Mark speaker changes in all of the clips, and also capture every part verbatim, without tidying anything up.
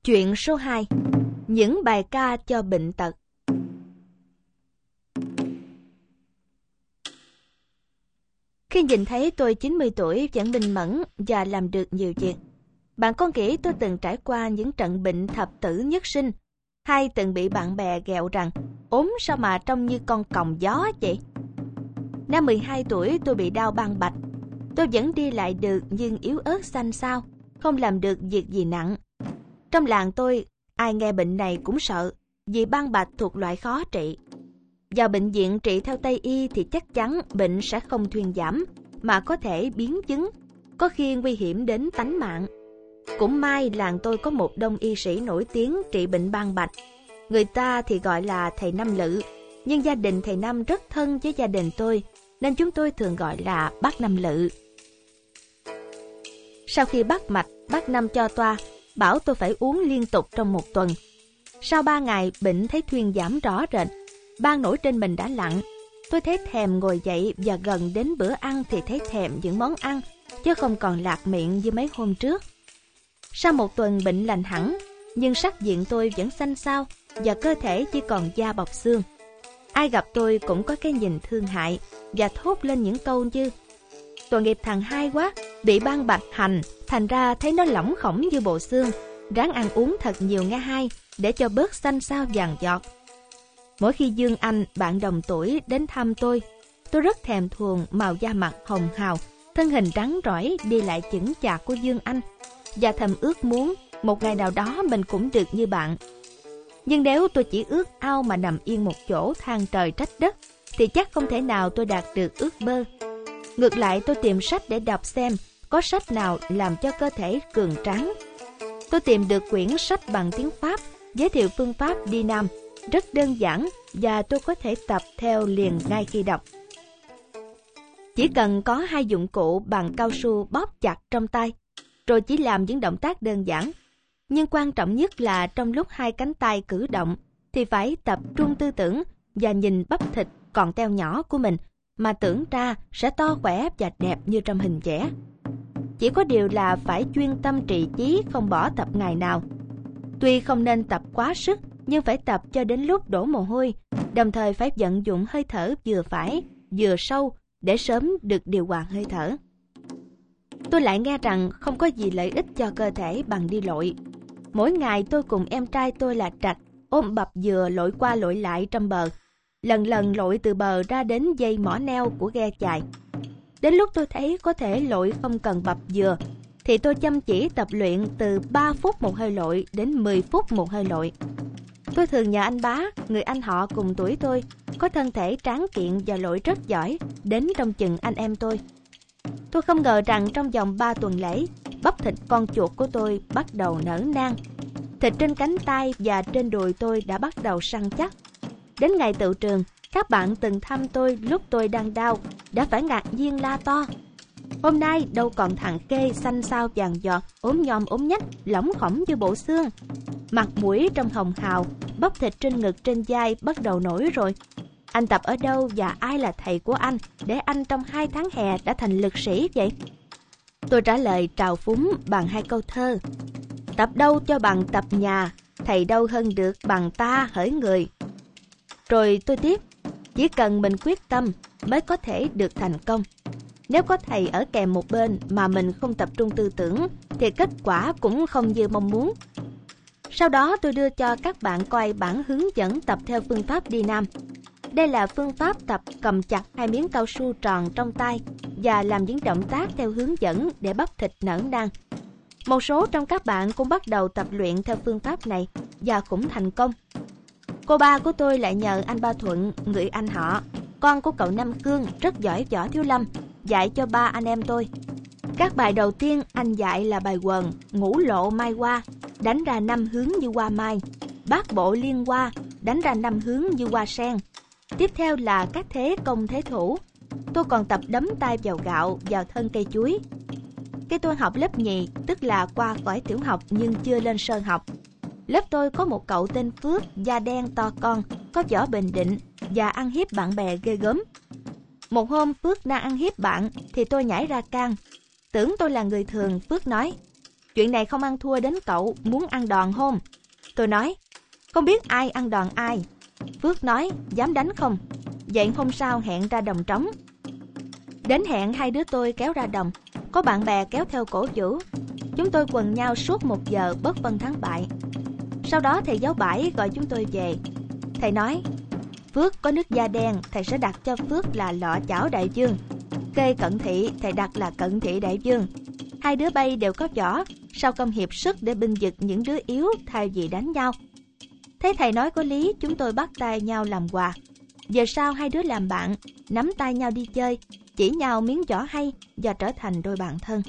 Speaker 1: Chuyện số hai. Những bài ca cho bệnh tật. Khi nhìn thấy tôi chín mươi tuổi vẫn minh mẫn và làm được nhiều việc, bạn có nghĩ tôi từng trải qua những trận bệnh thập tử nhất sinh, hay từng bị bạn bè ghẹo rằng ốm sao mà trông như con còng gió vậy? Năm mười hai tuổi tôi bị đau ban bạch. Tôi vẫn đi lại được nhưng yếu ớt xanh xao, không làm được việc gì nặng. Trong làng tôi, ai nghe bệnh này cũng sợ, vì ban bạch thuộc loại khó trị. Vào bệnh viện trị theo Tây y thì chắc chắn bệnh sẽ không thuyên giảm, mà có thể biến chứng, có khi nguy hiểm đến tánh mạng. Cũng may làng tôi có một đông y sĩ nổi tiếng trị bệnh ban bạch. Người ta thì gọi là thầy Năm Lự, nhưng gia đình thầy Năm rất thân với gia đình tôi, nên chúng tôi thường gọi là bác Năm Lự. Sau khi bắt mạch, bác Năm cho toa, bảo tôi phải uống liên tục trong một tuần. Sau ba ngày, bệnh thấy thuyên giảm rõ rệt, ban nổi trên mình đã lặng. Tôi thấy thèm ngồi dậy và gần đến bữa ăn thì thấy thèm những món ăn, chứ không còn lạc miệng như mấy hôm trước. Sau một tuần bệnh lành hẳn, nhưng sắc diện tôi vẫn xanh xao và cơ thể chỉ còn da bọc xương. Ai gặp tôi cũng có cái nhìn thương hại và thốt lên những câu như: tội nghiệp thằng hai quá, bị ban bạch hành, thành ra thấy nó lỏng khổng như bộ xương, ráng ăn uống thật nhiều nghe hai, để cho bớt xanh xao vàng giọt. Mỗi khi Dương Anh, bạn đồng tuổi, đến thăm tôi, tôi rất thèm thuồng màu da mặt hồng hào, thân hình rắn rỏi đi lại chững chạc của Dương Anh, và thầm ước muốn một ngày nào đó mình cũng được như bạn. Nhưng nếu tôi chỉ ước ao mà nằm yên một chỗ than trời trách đất, thì chắc không thể nào tôi đạt được ước mơ. Ngược lại, tôi tìm sách để đọc xem có sách nào làm cho cơ thể cường tráng. Tôi tìm được quyển sách bằng tiếng Pháp giới thiệu phương pháp đi Nam, rất đơn giản và tôi có thể tập theo liền ngay khi đọc. Chỉ cần có hai dụng cụ bằng cao su bóp chặt trong tay, rồi chỉ làm những động tác đơn giản. Nhưng quan trọng nhất là trong lúc hai cánh tay cử động thì phải tập trung tư tưởng và nhìn bắp thịt còn teo nhỏ của mình, mà tưởng ra sẽ to khỏe và đẹp như trong hình vẽ. Chỉ có điều là phải chuyên tâm trì chí, không bỏ tập ngày nào. Tuy không nên tập quá sức, nhưng phải tập cho đến lúc đổ mồ hôi, đồng thời phải vận dụng hơi thở vừa phải, vừa sâu để sớm được điều hòa hơi thở. Tôi lại nghe rằng không có gì lợi ích cho cơ thể bằng đi lội. Mỗi ngày tôi cùng em trai tôi là Trạch ôm bập dừa lội qua lội lại trong bờ, lần lần lội từ bờ ra đến dây mỏ neo của ghe chài. Đến lúc tôi thấy có thể lội không cần bập dừa, thì tôi chăm chỉ tập luyện từ ba phút một hơi lội đến mười phút một hơi lội. Tôi thường nhờ anh Bá, người anh họ cùng tuổi tôi, có thân thể tráng kiện và lội rất giỏi, đến trong chừng anh em tôi. Tôi không ngờ rằng trong vòng ba tuần lễ, bắp thịt con chuột của tôi bắt đầu nở nang. Thịt trên cánh tay và trên đùi tôi đã bắt đầu săn chắc. Đến ngày tựu trường, các bạn từng thăm tôi lúc tôi đang đau đã phải ngạc nhiên la to: hôm nay đâu còn thằng Kê xanh xao vàng giọt, ốm nhom ốm nhách, lỏng khổng như bộ xương. Mặt mũi trong hồng hào, bắp thịt trên ngực trên vai bắt đầu nổi rồi. Anh tập ở đâu và ai là thầy của anh để anh trong hai tháng hè đã thành lực sĩ vậy? Tôi trả lời trào phúng bằng hai câu thơ: tập đâu cho bằng tập nhà, thầy đâu hơn được bằng ta hỡi người. Rồi tôi tiếp: chỉ cần mình quyết tâm mới có thể được thành công. Nếu có thầy ở kèm một bên mà mình không tập trung tư tưởng thì kết quả cũng không như mong muốn. Sau đó tôi đưa cho các bạn coi bản hướng dẫn tập theo phương pháp đi Nam. Đây là phương pháp tập cầm chặt hai miếng cao su tròn trong tay và làm những động tác theo hướng dẫn để bắp thịt nở nang. Một số trong các bạn cũng bắt đầu tập luyện theo phương pháp này và cũng thành công. Cô ba của tôi lại nhờ anh Ba Thuận, người anh họ, con của cậu Nam Cương rất giỏi võ thiếu lâm, dạy cho ba anh em tôi. Các bài đầu tiên anh dạy là bài quần, ngũ lộ mai hoa, đánh ra năm hướng như hoa mai, bát bộ liên hoa, đánh ra năm hướng như hoa sen. Tiếp theo là các thế công thế thủ. Tôi còn tập đấm tay vào gạo, vào thân cây chuối. Khi tôi học lớp nhì, tức là qua khỏi tiểu học nhưng chưa lên sơ học, lớp tôi có một cậu tên Phước, da đen to con, có võ Bình Định và ăn hiếp bạn bè ghê gớm. Một hôm Phước đang ăn hiếp bạn thì tôi nhảy ra can. Tưởng tôi là người thường, Phước nói: Chuyện này không ăn thua đến cậu, muốn ăn đòn hôn? Tôi nói, không biết ai ăn đòn ai. Phước nói, dám đánh không? Vậy hôm sau hẹn ra đồng trống. Đến hẹn, hai đứa tôi kéo ra đồng. Có bạn bè kéo theo cổ vũ. Chúng tôi quần nhau suốt một giờ bất phân thắng bại. Sau đó thầy giáo Bãi gọi chúng tôi về. Thầy nói, Phước có nước da đen, thầy sẽ đặt cho Phước là Lọ Chảo Đại Dương. Kê Cận Thị, thầy đặt là Cận Thị Đại Dương. Hai đứa bay đều có võ, sao không hiệp sức để binh vực những đứa yếu thay vì đánh nhau. Thấy thầy nói có lý, chúng tôi bắt tay nhau làm quà. Giờ sau hai đứa làm bạn, nắm tay nhau đi chơi, chỉ nhau miếng võ hay và trở thành đôi bạn thân.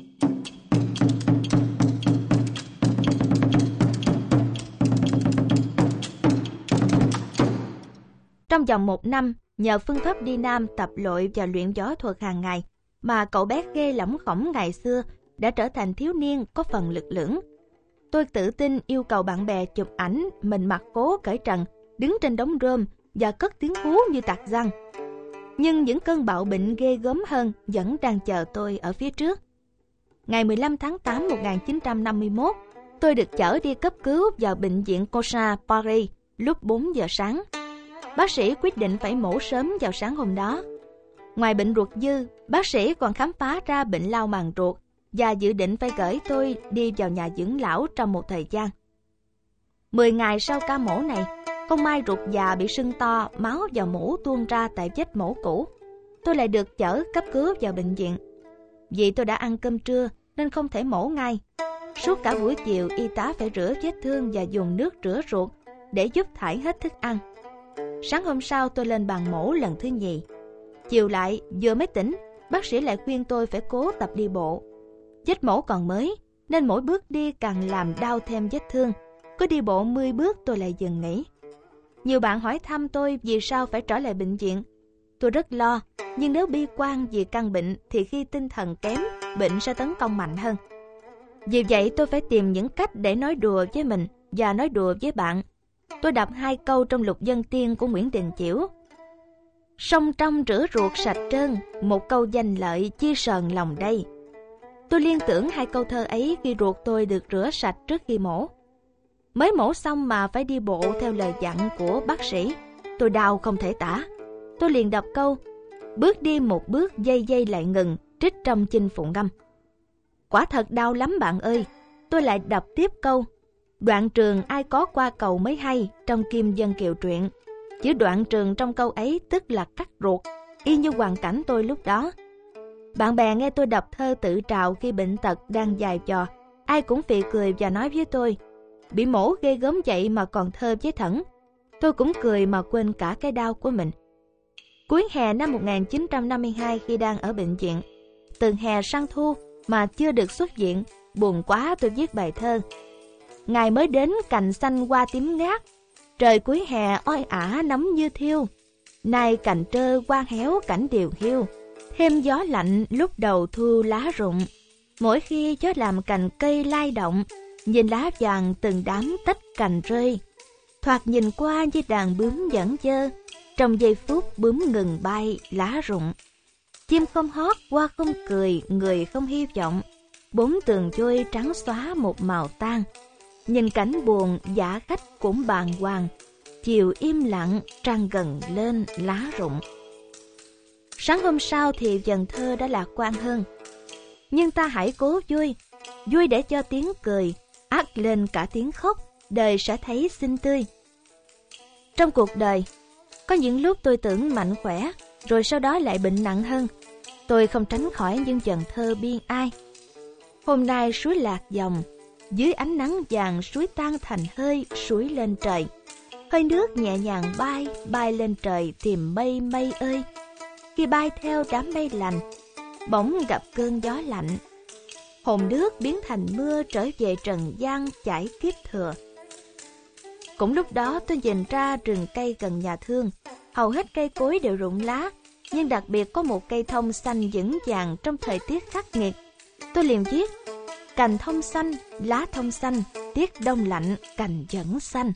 Speaker 1: Trong vòng một năm, nhờ phương pháp đi Nam tập luyện và luyện võ thuật hàng ngày, mà cậu bé ghê lỏng khổng ngày xưa đã trở thành thiếu niên có phần lực lưỡng. Tôi tự tin yêu cầu bạn bè chụp ảnh mình mặc cố cởi trần, đứng trên đống rơm và cất tiếng hú như tạc răng. Nhưng những cơn bạo bệnh ghê gớm hơn vẫn đang chờ tôi ở phía trước. Ngày mười lăm tháng tám năm một nghìn chín trăm năm mươi mốt, tôi được chở đi cấp cứu vào bệnh viện Cosa Paris lúc bốn giờ sáng. Bác sĩ quyết định phải mổ sớm vào sáng hôm đó. Ngoài bệnh ruột dư, bác sĩ còn khám phá ra bệnh lao màng ruột và dự định phải gửi tôi đi vào nhà dưỡng lão trong một thời gian. Mười ngày sau ca mổ này, không may ruột già bị sưng to, máu vào mổ tuôn ra tại vết mổ cũ. Tôi lại được chở cấp cứu vào bệnh viện. Vì tôi đã ăn cơm trưa nên không thể mổ ngay. Suốt cả buổi chiều, y tá phải rửa vết thương và dùng nước rửa ruột để giúp thải hết thức ăn. Sáng hôm sau tôi lên bàn mổ lần thứ nhì. Chiều lại, vừa mới tỉnh, bác sĩ lại khuyên tôi phải cố tập đi bộ. Vết mổ còn mới, nên mỗi bước đi càng làm đau thêm vết thương. Cứ đi bộ mười bước tôi lại dừng nghỉ. Nhiều bạn hỏi thăm tôi vì sao phải trở lại bệnh viện. Tôi rất lo, nhưng nếu bi quan vì căn bệnh thì khi tinh thần kém, bệnh sẽ tấn công mạnh hơn. Vì vậy tôi phải tìm những cách để nói đùa với mình và nói đùa với bạn. Tôi đọc hai câu trong Lục Dân Tiên của Nguyễn Đình Chiểu. Sông trong rửa ruột sạch trơn, một câu danh lợi chi sờn lòng đây. Tôi liên tưởng hai câu thơ ấy khi ruột tôi được rửa sạch trước khi mổ. Mới mổ xong mà phải đi bộ theo lời dặn của bác sĩ. Tôi đau không thể tả. Tôi liền đọc câu, bước đi một bước dây dây lại ngừng, trích trong Chinh Phụ Ngâm. Quả thật đau lắm bạn ơi. Tôi lại đọc tiếp câu, đoạn trường ai có qua cầu mới hay, trong Kim Dân Kiều truyện. Chữ đoạn trường trong câu ấy tức là cắt ruột, y như hoàn cảnh tôi lúc đó. Bạn bè nghe tôi đọc thơ tự trào khi bệnh tật đang dài dò, ai cũng phì cười và nói với tôi, bị mổ ghê gớm vậy mà còn thơ với thẩn. Tôi cũng cười mà quên cả cái đau của mình. Cuối hè năm một nghìn chín trăm năm mươi hai khi đang ở bệnh viện, từ hè sang thu mà chưa được xuất viện, buồn quá tôi viết bài thơ. Ngày mới đến cành xanh hoa tím ngát, trời cuối hè oi ả nóng như thiêu. Nay cành trơ hoa héo cảnh điều hiu, thêm gió lạnh lúc đầu thu lá rụng. Mỗi khi gió làm cành cây lay động, nhìn lá vàng từng đám tách cành rơi. Thoạt nhìn qua như đàn bướm dẫn dơ, trong giây phút bướm ngừng bay lá rụng. Chim không hót, hoa không cười, người không hy vọng. Bốn tường vôi trắng xóa một màu tan. Nhìn cảnh buồn giả khách cũng bàng hoàng. Chiều im lặng trăng gần lên lá rụng. Sáng hôm sau thì dần thơ đã lạc quan hơn. Nhưng ta hãy cố vui, vui để cho tiếng cười át lên cả tiếng khóc, đời sẽ thấy xinh tươi. Trong cuộc đời, có những lúc tôi tưởng mạnh khỏe, rồi sau đó lại bệnh nặng hơn. Tôi không tránh khỏi những dần thơ biên ai. Hôm nay suối lạc dòng, dưới ánh nắng vàng suối tan thành hơi suối lên trời. Hơi nước nhẹ nhàng bay, bay lên trời tìm mây mây ơi. Khi bay theo đám mây lành, bỗng gặp cơn gió lạnh. Hồn nước biến thành mưa trở về trần gian chảy kiếp thừa. Cũng lúc đó tôi nhìn ra rừng cây gần nhà thương. Hầu hết cây cối đều rụng lá, nhưng đặc biệt có một cây thông xanh vững vàng trong thời tiết khắc nghiệt. Tôi liền viết, cành thông xanh, lá thông xanh, tiết đông lạnh, cành vẫn xanh.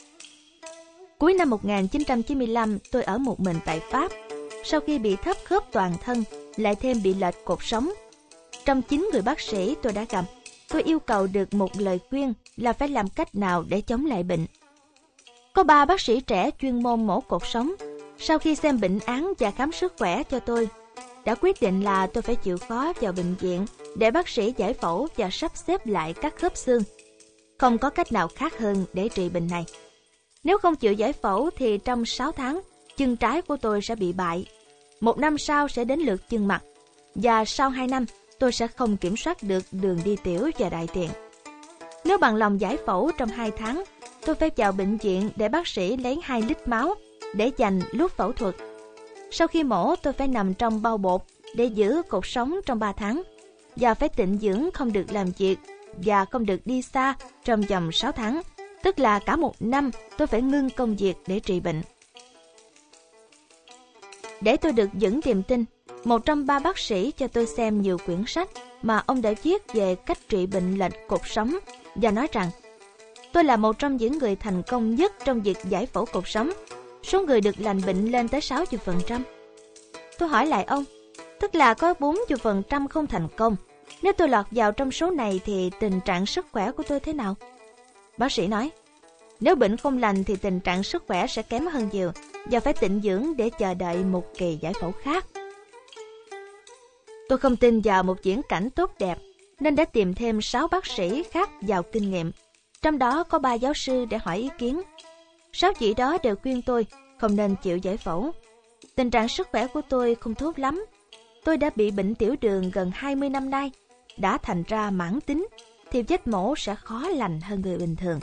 Speaker 1: Cuối năm một nghìn chín trăm chín mươi lăm, tôi ở một mình tại Pháp. Sau khi bị thấp khớp toàn thân, lại thêm bị lệch cột sống. Trong chín người bác sĩ tôi đã gặp, tôi yêu cầu được một lời khuyên là phải làm cách nào để chống lại bệnh. Có ba bác sĩ trẻ chuyên môn mổ cột sống, sau khi xem bệnh án và khám sức khỏe cho tôi, đã quyết định là tôi phải chịu khó vào bệnh viện để bác sĩ giải phẫu và sắp xếp lại các khớp xương. Không có cách nào khác hơn để trị bệnh này. Nếu không chịu giải phẫu thì trong sáu tháng, chân trái của tôi sẽ bị bại. Một năm sau sẽ đến lượt chân mặt. Và sau hai năm, tôi sẽ không kiểm soát được đường đi tiểu và đại tiện. Nếu bằng lòng giải phẫu trong hai tháng, tôi phải vào bệnh viện để bác sĩ lấy hai lít máu để dành lúc phẫu thuật. Sau khi mổ, tôi phải nằm trong bao bột để giữ cột sống trong ba tháng. Và phải tịnh dưỡng, không được làm việc và không được đi xa trong vòng sáu tháng. Tức là cả một năm tôi phải ngưng công việc để trị bệnh. Để tôi được vững niềm tin, một trong ba bác sĩ cho tôi xem nhiều quyển sách mà ông đã viết về cách trị bệnh lệch cột sống và nói rằng tôi là một trong những người thành công nhất trong việc giải phẫu cột sống. Số người được lành bệnh lên tới sáu mươi phần trăm. Tôi hỏi lại ông, tức là có bốn mươi phần trăm không thành công. Nếu tôi lọt vào trong số này thì tình trạng sức khỏe của tôi thế nào? Bác sĩ nói, nếu bệnh không lành thì tình trạng sức khỏe sẽ kém hơn nhiều và phải tịnh dưỡng để chờ đợi một kỳ giải phẫu khác. Tôi không tin vào một viễn cảnh tốt đẹp nên đã tìm thêm sáu bác sĩ khác giàu kinh nghiệm. Trong đó có ba giáo sư để hỏi ý kiến. Sáu vị đó đều khuyên tôi không nên chịu giải phẫu. Tình trạng sức khỏe của tôi không tốt lắm. Tôi đã bị bệnh tiểu đường gần hai mươi năm nay, đã thành ra mãn tính, thì vết mổ sẽ khó lành hơn người bình thường.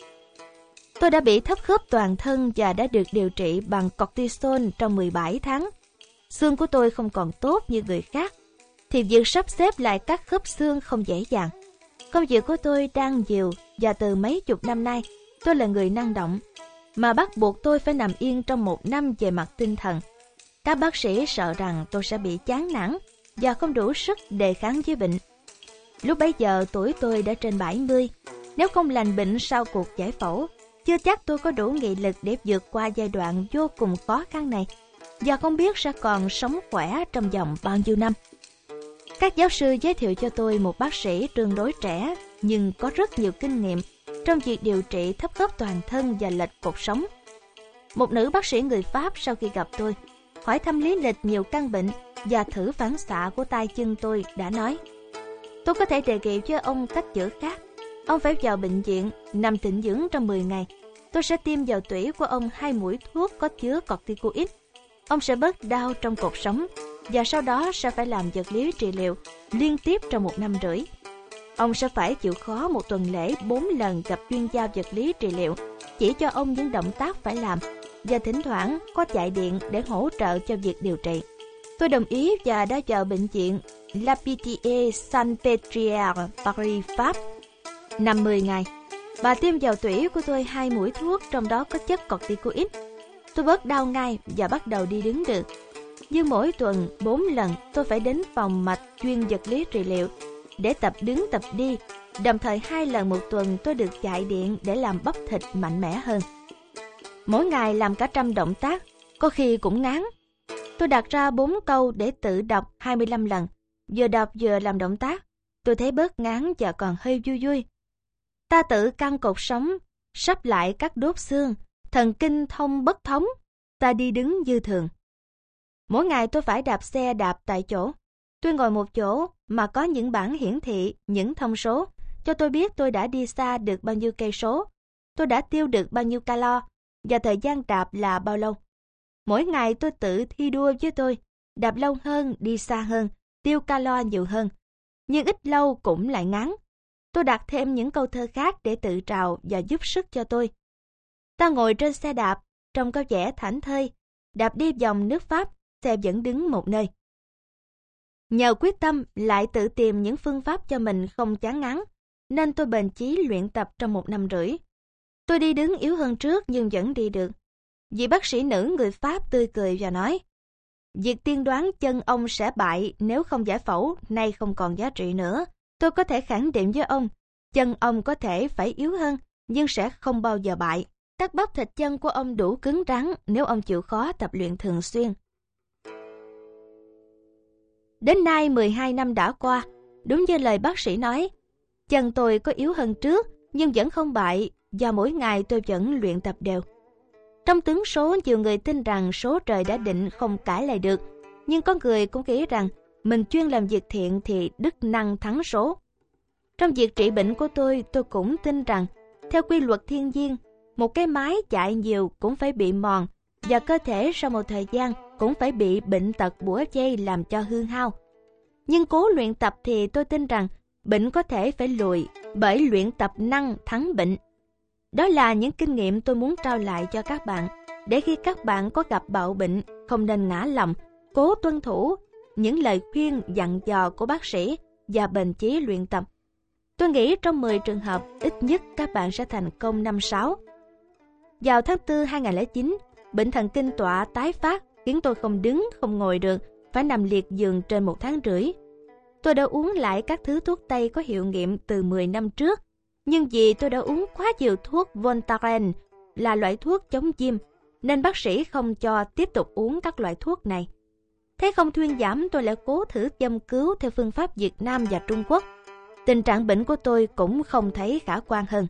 Speaker 1: Tôi đã bị thấp khớp toàn thân và đã được điều trị bằng cortisone trong mười bảy tháng. Xương của tôi không còn tốt như người khác, thì việc sắp xếp lại các khớp xương không dễ dàng. Công việc của tôi đang nhiều và từ mấy chục năm nay, tôi là người năng động, mà bắt buộc tôi phải nằm yên trong một năm về mặt tinh thần. Các bác sĩ sợ rằng tôi sẽ bị chán nản và không đủ sức đề kháng với bệnh. Lúc bấy giờ tuổi tôi đã trên bảy mươi. Nếu không lành bệnh sau cuộc giải phẫu, chưa chắc tôi có đủ nghị lực để vượt qua giai đoạn vô cùng khó khăn này, và không biết sẽ còn sống khỏe trong vòng bao nhiêu năm. Các giáo sư giới thiệu cho tôi một bác sĩ tương đối trẻ nhưng có rất nhiều kinh nghiệm trong việc điều trị thấp khớp toàn thân và lệch cột sống. Một nữ bác sĩ người Pháp sau khi gặp tôi, hỏi thăm lý lịch nhiều căn bệnh và thử phản xạ của tay chân tôi đã nói, tôi có thể đề nghị với ông cách chữa khác. Ông phải vào bệnh viện, nằm tịnh dưỡng trong mười ngày. Tôi sẽ tiêm vào tủy của ông hai mũi thuốc có chứa corticoid. Ông sẽ bớt đau trong cột sống và sau đó sẽ phải làm vật lý trị liệu liên tiếp trong một năm rưỡi. Ông sẽ phải chịu khó một tuần lễ bốn lần gặp chuyên gia vật lý trị liệu, chỉ cho ông những động tác phải làm và thỉnh thoảng có chạy điện để hỗ trợ cho việc điều trị. Tôi đồng ý và đã vào bệnh viện La Pitié Saint-Pétrière, Paris, Pháp. Nằm mười ngày, bà tiêm vào tủy của tôi hai mũi thuốc trong đó có chất corticoid. Tôi bớt đau ngay và bắt đầu đi đứng được. Nhưng mỗi tuần bốn lần tôi phải đến phòng mạch chuyên vật lý trị liệu để tập đứng tập đi. Đồng thời hai lần một tuần tôi được chạy điện để làm bắp thịt mạnh mẽ hơn. Mỗi ngày làm cả trăm động tác, có khi cũng ngán. Tôi đặt ra bốn câu để tự đọc hai mươi lăm lần, vừa đọc vừa làm động tác. Tôi thấy bớt ngán và còn hơi vui vui. Ta tự căng cột sống, sắp lại các đốt xương, thần kinh thông bất thống, ta đi đứng như thường. Mỗi ngày tôi phải đạp xe đạp tại chỗ. Tôi ngồi một chỗ mà có những bảng hiển thị những thông số, cho tôi biết tôi đã đi xa được bao nhiêu cây số, tôi đã tiêu được bao nhiêu calo và thời gian đạp là bao lâu. Mỗi ngày tôi tự thi đua với tôi, đạp lâu hơn, đi xa hơn, tiêu calo nhiều hơn. Nhưng ít lâu cũng lại ngán. Tôi đặt thêm những câu thơ khác để tự trào và giúp sức cho tôi. Ta ngồi trên xe đạp, trông có vẻ thảnh thơi, đạp đi vòng nước Pháp, xe vẫn đứng một nơi. Nhờ quyết tâm lại tự tìm những phương pháp cho mình không chán ngán, nên tôi bền chí luyện tập trong một năm rưỡi. Tôi đi đứng yếu hơn trước nhưng vẫn đi được. Vị bác sĩ nữ người Pháp tươi cười và nói, việc tiên đoán chân ông sẽ bại nếu không giải phẫu nay không còn giá trị nữa. Tôi có thể khẳng định với ông, chân ông có thể phải yếu hơn nhưng sẽ không bao giờ bại. Các bắp thịt chân của ông đủ cứng rắn nếu ông chịu khó tập luyện thường xuyên. Đến nay mười hai năm đã qua, đúng như lời bác sĩ nói, Chân tôi có yếu hơn trước, nhưng vẫn không bại, do mỗi ngày tôi vẫn luyện tập đều. Trong tướng số, nhiều người tin rằng số trời đã định không cãi lại được, nhưng có người cũng nghĩ rằng mình chuyên làm việc thiện thì đức năng thắng số. Trong việc trị bệnh của tôi, tôi cũng tin rằng theo quy luật thiên nhiên, một cái máy chạy nhiều cũng phải bị mòn, và cơ thể sau một thời gian cũng phải bị bệnh tật bủa vây làm cho hư hao. Nhưng cố luyện tập thì tôi tin rằng bệnh có thể phải lùi, bởi luyện tập năng thắng bệnh. Đó là những kinh nghiệm tôi muốn trao lại cho các bạn, để khi các bạn có gặp bạo bệnh, không nên ngã lòng, cố tuân thủ những lời khuyên dặn dò của bác sĩ và bền chí luyện tập. Tôi nghĩ trong mười trường hợp, ít nhất các bạn sẽ thành công năm sáu. Vào tháng tư hai nghìn không trăm lẻ chín, bệnh thần kinh tọa tái phát khiến tôi không đứng, không ngồi được, phải nằm liệt giường trên một tháng rưỡi. Tôi đã uống lại các thứ thuốc Tây có hiệu nghiệm từ mười năm trước, nhưng vì tôi đã uống quá nhiều thuốc Voltaren là loại thuốc chống viêm, nên bác sĩ không cho tiếp tục uống các loại thuốc này. Thế không thuyên giảm, tôi lại cố thử châm cứu theo phương pháp Việt Nam và Trung Quốc. Tình trạng bệnh của tôi cũng không thấy khả quan hơn.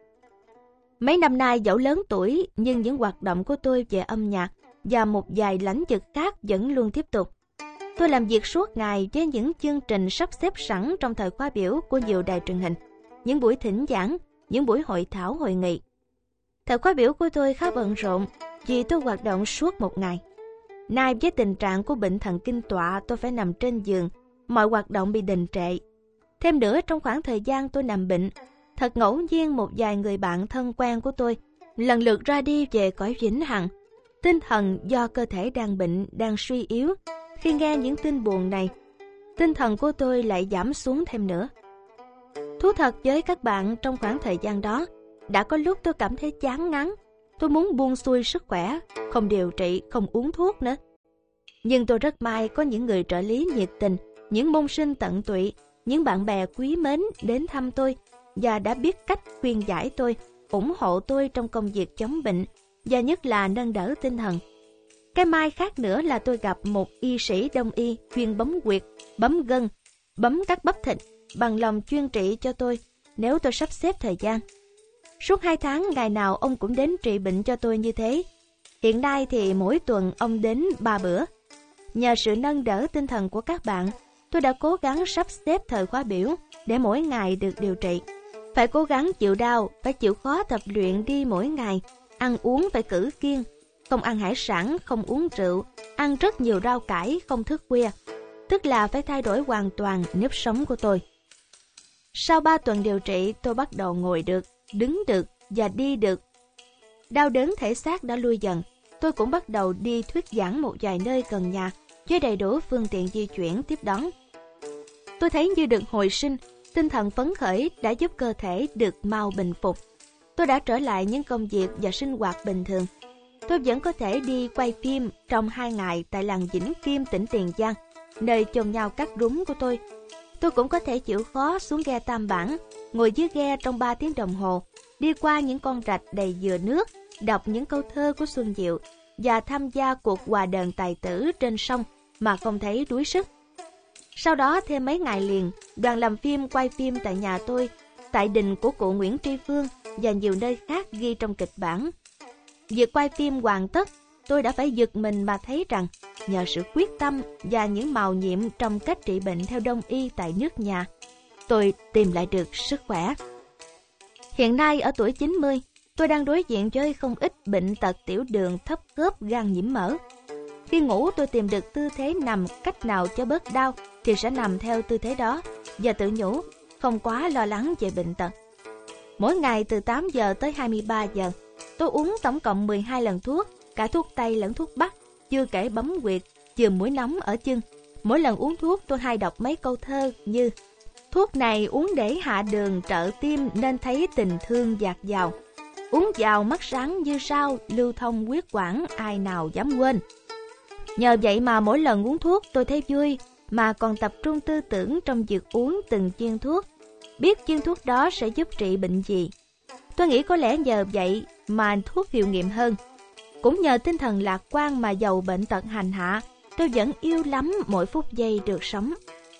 Speaker 1: Mấy năm nay dẫu lớn tuổi, nhưng những hoạt động của tôi về âm nhạc và một vài lĩnh vực khác vẫn luôn tiếp tục. Tôi làm việc suốt ngày với những chương trình sắp xếp sẵn trong thời khóa biểu của nhiều đài truyền hình, những buổi thỉnh giảng, những buổi hội thảo hội nghị. Thời khóa biểu của tôi khá bận rộn vì tôi hoạt động suốt một ngày. Nay với tình trạng của bệnh thần kinh tọa, tôi phải nằm trên giường, mọi hoạt động bị đình trệ. Thêm nữa, trong khoảng thời gian tôi nằm bệnh, thật ngẫu nhiên một vài người bạn thân quen của tôi lần lượt ra đi về cõi vĩnh hằng. Tinh thần do cơ thể đang bệnh, đang suy yếu. Khi nghe những tin buồn này, tinh thần của tôi lại giảm xuống thêm nữa. Thú thật với các bạn, trong khoảng thời gian đó, đã có lúc tôi cảm thấy chán ngán. Tôi muốn buông xuôi sức khỏe, không điều trị, không uống thuốc nữa. Nhưng tôi rất may có những người trợ lý nhiệt tình, những môn sinh tận tụy, những bạn bè quý mến đến thăm tôi và đã biết cách khuyên giải tôi, ủng hộ tôi trong công việc chống bệnh và nhất là nâng đỡ tinh thần. Cái may khác nữa là tôi gặp một y sĩ đông y chuyên bấm huyệt, bấm gân, bấm các bắp thịt, bằng lòng chuyên trị cho tôi nếu tôi sắp xếp thời gian. Suốt hai tháng, ngày nào ông cũng đến trị bệnh cho tôi như thế. Hiện nay thì mỗi tuần ông đến ba bữa. Nhờ sự nâng đỡ tinh thần của các bạn, tôi đã cố gắng sắp xếp thời khóa biểu để mỗi ngày được điều trị. Phải cố gắng chịu đau, phải chịu khó tập luyện đi mỗi ngày, ăn uống phải cử kiêng, không ăn hải sản, không uống rượu, ăn rất nhiều rau cải, không thức khuya. Tức là phải thay đổi hoàn toàn nếp sống của tôi. Sau ba tuần điều trị, tôi bắt đầu ngồi được, đứng được và đi được. Đau đớn thể xác đã lui dần. Tôi cũng bắt đầu đi thuyết giảng một vài nơi gần nhà với đầy đủ phương tiện di chuyển tiếp đón. Tôi thấy như được hồi sinh, tinh thần phấn khởi đã giúp cơ thể được mau bình phục. Tôi đã trở lại những công việc và sinh hoạt bình thường. Tôi vẫn có thể đi quay phim trong hai ngày tại làng Vĩnh Kim, tỉnh Tiền Giang, nơi chôn nhau cắt rúng của tôi. Tôi cũng có thể chịu khó xuống ghe Tam Bản, ngồi dưới ghe trong ba tiếng đồng hồ, đi qua những con rạch đầy dừa nước, đọc những câu thơ của Xuân Diệu và tham gia cuộc hòa đờn tài tử trên sông mà không thấy đuối sức. Sau đó thêm mấy ngày liền, đoàn làm phim quay phim tại nhà tôi, tại đình của cụ Nguyễn Tri Phương và nhiều nơi khác ghi trong kịch bản. Việc quay phim hoàn tất, tôi đã phải giật mình mà thấy rằng nhờ sự quyết tâm và những mào nhiệm trong cách trị bệnh theo Đông y tại nước nhà, tôi tìm lại được sức khỏe. Hiện nay ở tuổi chín mươi, tôi đang đối diện với không ít bệnh tật tiểu đường, thấp khớp, gan nhiễm mỡ. Khi ngủ tôi tìm được tư thế nằm cách nào cho bớt đau thì sẽ nằm theo tư thế đó và tự nhủ không quá lo lắng về bệnh tật. Mỗi ngày từ tám giờ tới hai mươi ba giờ, tôi uống tổng cộng mười hai lần thuốc, cả thuốc Tây lẫn thuốc Bắc, chưa kể bấm huyệt, chườm mũi nóng ở chân. Mỗi lần uống thuốc tôi hay đọc mấy câu thơ như: thuốc này uống để hạ đường trợ tim nên thấy tình thương dạt dào. Uống vào mắt sáng như sao, lưu thông huyết quản ai nào dám quên. Nhờ vậy mà mỗi lần uống thuốc tôi thấy vui, mà còn tập trung tư tưởng trong việc uống từng viên thuốc, biết viên thuốc đó sẽ giúp trị bệnh gì. Tôi nghĩ có lẽ nhờ vậy mà thuốc hiệu nghiệm hơn. Cũng nhờ tinh thần lạc quan mà dầu bệnh tật hành hạ, tôi vẫn yêu lắm mỗi phút giây được sống.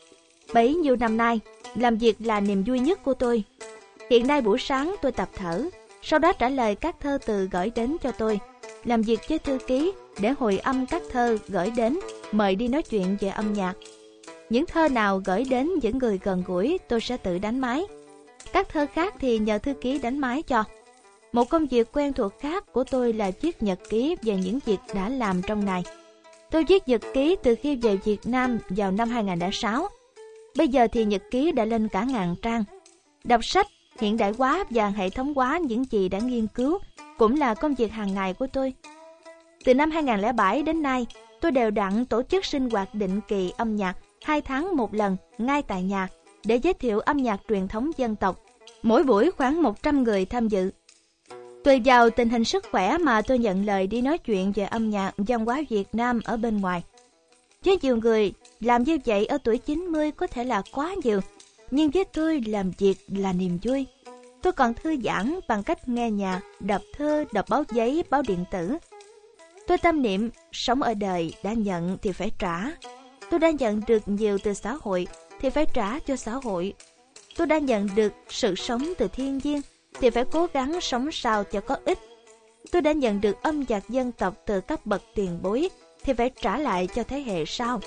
Speaker 1: Bấy nhiêu năm nay, làm việc là niềm vui nhất của tôi. Hiện nay buổi sáng tôi tập thở, sau đó trả lời các thơ từ gửi đến cho tôi. Làm việc với thư ký để hồi âm các thơ gửi đến, mời đi nói chuyện về âm nhạc. Những thơ nào gửi đến những người gần gũi tôi sẽ tự đánh máy. Các thơ khác thì nhờ thư ký đánh máy cho. Một công việc quen thuộc khác của tôi là viết nhật ký về những việc đã làm trong ngày. Tôi viết nhật ký từ khi về Việt Nam vào năm hai không không sáu. Bây giờ thì nhật ký đã lên cả ngàn trang. Đọc sách, hiện đại hóa và hệ thống hóa những gì đã nghiên cứu cũng là công việc hàng ngày của tôi. Từ năm hai không không bảy đến nay, tôi đều đặn tổ chức sinh hoạt định kỳ âm nhạc hai tháng một lần ngay tại nhà để giới thiệu âm nhạc truyền thống dân tộc. Mỗi buổi khoảng một trăm người tham dự. Tùy vào tình hình sức khỏe mà tôi nhận lời đi nói chuyện về âm nhạc văn hóa Việt Nam ở bên ngoài. Với nhiều người, làm như vậy ở tuổi chín mươi có thể là quá nhiều, nhưng với tôi làm việc là niềm vui. Tôi còn thư giãn bằng cách nghe nhạc, đọc thơ, đọc báo giấy, báo điện tử. Tôi tâm niệm, sống ở đời đã nhận thì phải trả. Tôi đã nhận được nhiều từ xã hội thì phải trả cho xã hội. Tôi đã nhận được sự sống từ thiên nhiên thì phải cố gắng sống sao cho có ích. Tôi đã nhận được âm nhạc dân tộc từ các bậc tiền bối thì phải trả lại cho thế hệ sau.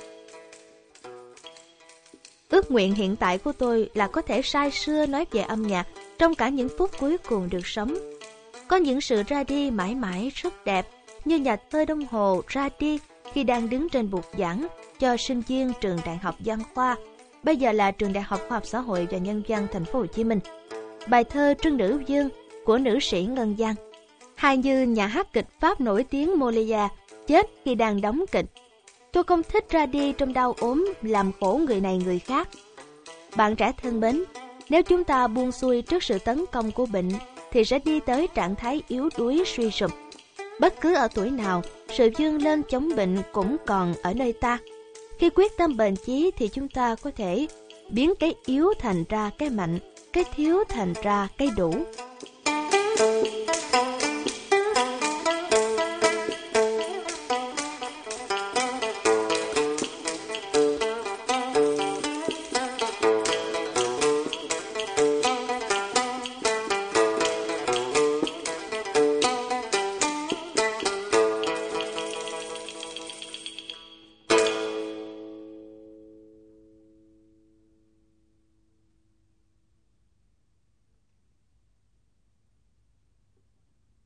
Speaker 1: Ước nguyện hiện tại của tôi là có thể say sưa nói về âm nhạc trong cả những phút cuối cùng được sống. Có những sự ra đi mãi mãi rất đẹp, như nhà thơ Đông Hồ ra đi khi đang đứng trên bục giảng cho sinh viên trường Đại học Văn Khoa, bây giờ là trường Đại học Khoa học Xã hội và Nhân văn Thành phố Hồ Chí Minh. Bài thơ Trưng Nữ Dương của nữ sĩ Ngân Giang. Hay như nhà hát kịch Pháp nổi tiếng Molière chết khi đang đóng kịch. Tôi không thích ra đi trong đau ốm làm khổ người này người khác. Bạn trẻ thân mến, nếu chúng ta buông xuôi trước sự tấn công của bệnh thì sẽ đi tới trạng thái yếu đuối suy sụp. Bất cứ ở tuổi nào, sự vươn lên chống bệnh cũng còn ở nơi ta. Khi quyết tâm bền chí thì chúng ta có thể biến cái yếu thành ra cái mạnh, cái thiếu thành ra cái đủ.